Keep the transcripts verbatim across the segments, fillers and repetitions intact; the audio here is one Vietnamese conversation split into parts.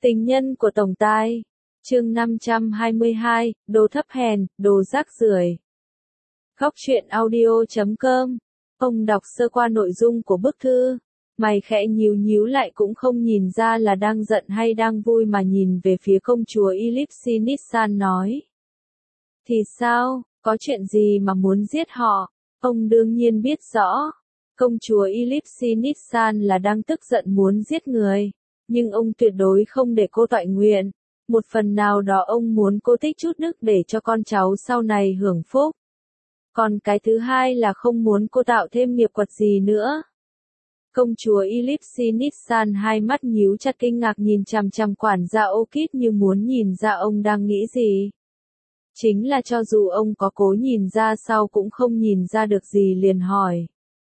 Tình nhân của tổng tài. Chương năm trăm hai mươi hai, đồ thấp hèn, đồ rác rưởi. Góc truyện audio chấm com. Ông đọc sơ qua nội dung của bức thư. Mày khẽ nhíu nhíu lại cũng không nhìn ra là đang giận hay đang vui mà nhìn về phía công chúa Ellipsi Nissan nói. Thì sao, có chuyện gì mà muốn giết họ? Ông đương nhiên biết rõ. Công chúa Ellipsi Nissan là đang tức giận muốn giết người. Nhưng ông tuyệt đối không để cô toại nguyện. Một phần nào đó ông muốn cô tích chút đức để cho con cháu sau này hưởng phúc. Còn cái thứ hai là không muốn cô tạo thêm nghiệp quật gì nữa. Công chúa Ellipsi Nissan hai mắt nhíu chặt kinh ngạc nhìn chằm chằm quản gia Orchid như muốn nhìn ra ông đang nghĩ gì. Chính là cho dù ông có cố nhìn ra sau cũng không nhìn ra được gì liền hỏi.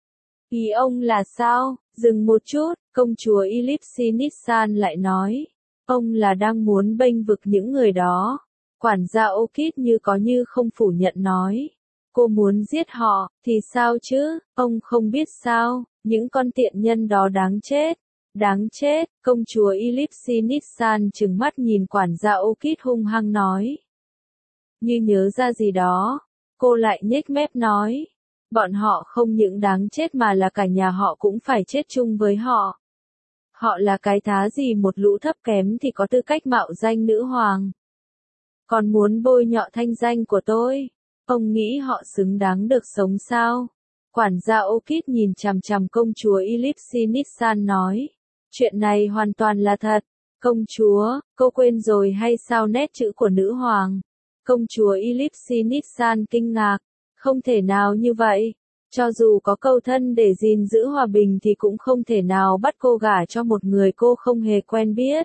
Ý ông là sao? Dừng một chút, công chúa Ellipsi Nissan lại nói. Ông là đang muốn bênh vực những người đó. Quản gia Orchid như có như không phủ nhận nói. Cô muốn giết họ, thì sao chứ, ông không biết sao, những con tiện nhân đó đáng chết. Đáng chết, công chúa Ellipsi Nissan trừng mắt nhìn quản gia Orchid hung hăng nói. Như nhớ ra gì đó, cô lại nhếch mép nói. Bọn họ không những đáng chết mà là cả nhà họ cũng phải chết chung với họ. Họ là cái thá gì một lũ thấp kém thì có tư cách mạo danh nữ hoàng. Còn muốn bôi nhọ thanh danh của tôi, ông nghĩ họ xứng đáng được sống sao? Quản gia Orchid nhìn chằm chằm công chúa Ellipsi Nissan nói. Chuyện này hoàn toàn là thật. Công chúa, cô quên rồi hay sao nét chữ của nữ hoàng? Công chúa Ellipsi Nissan kinh ngạc. Không thể nào như vậy. Cho dù có câu thân để gìn giữ hòa bình thì cũng không thể nào bắt cô gả cho một người cô không hề quen biết.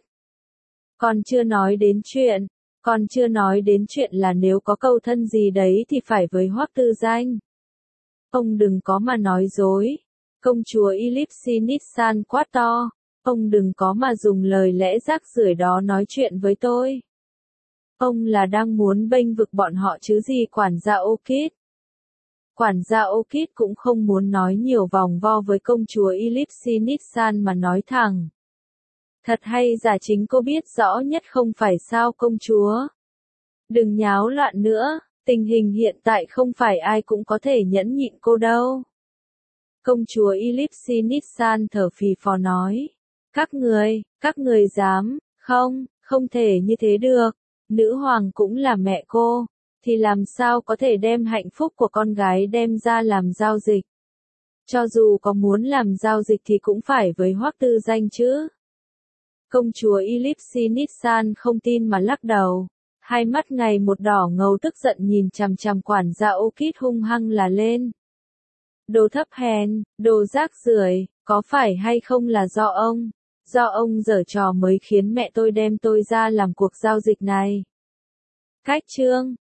Còn chưa nói đến chuyện, còn chưa nói đến chuyện là nếu có câu thân gì đấy thì phải với Hoắc Tư Danh. Ông đừng có mà nói dối. Công chúa Ellipsi Nissan quát to. Ông đừng có mà dùng lời lẽ rác rưởi đó nói chuyện với tôi. Ông là đang muốn bênh vực bọn họ chứ gì quản gia Orchid. Quản gia Orchid cũng không muốn nói nhiều vòng vo với công chúa Ellipsi Nissan mà nói thẳng. Thật hay giả chính cô biết rõ nhất không phải sao công chúa. Đừng nháo loạn nữa, tình hình hiện tại không phải ai cũng có thể nhẫn nhịn cô đâu. Công chúa Ellipsi Nissan thở phì phò nói. Các người, các người dám, không, không thể như thế được. Nữ hoàng cũng là mẹ cô. Thì làm sao có thể đem hạnh phúc của con gái đem ra làm giao dịch. Cho dù có muốn làm giao dịch thì cũng phải với Hoắc Tư Danh chứ. Công chúa Ellipsi Nissan không tin mà lắc đầu. Hai mắt ngày một đỏ ngầu tức giận nhìn chằm chằm quản gia Orchid hung hăng là lên. Đồ thấp hèn, đồ rác rưởi, có phải hay không là do ông? Do ông giở trò mới khiến mẹ tôi đem tôi ra làm cuộc giao dịch này. Cách chương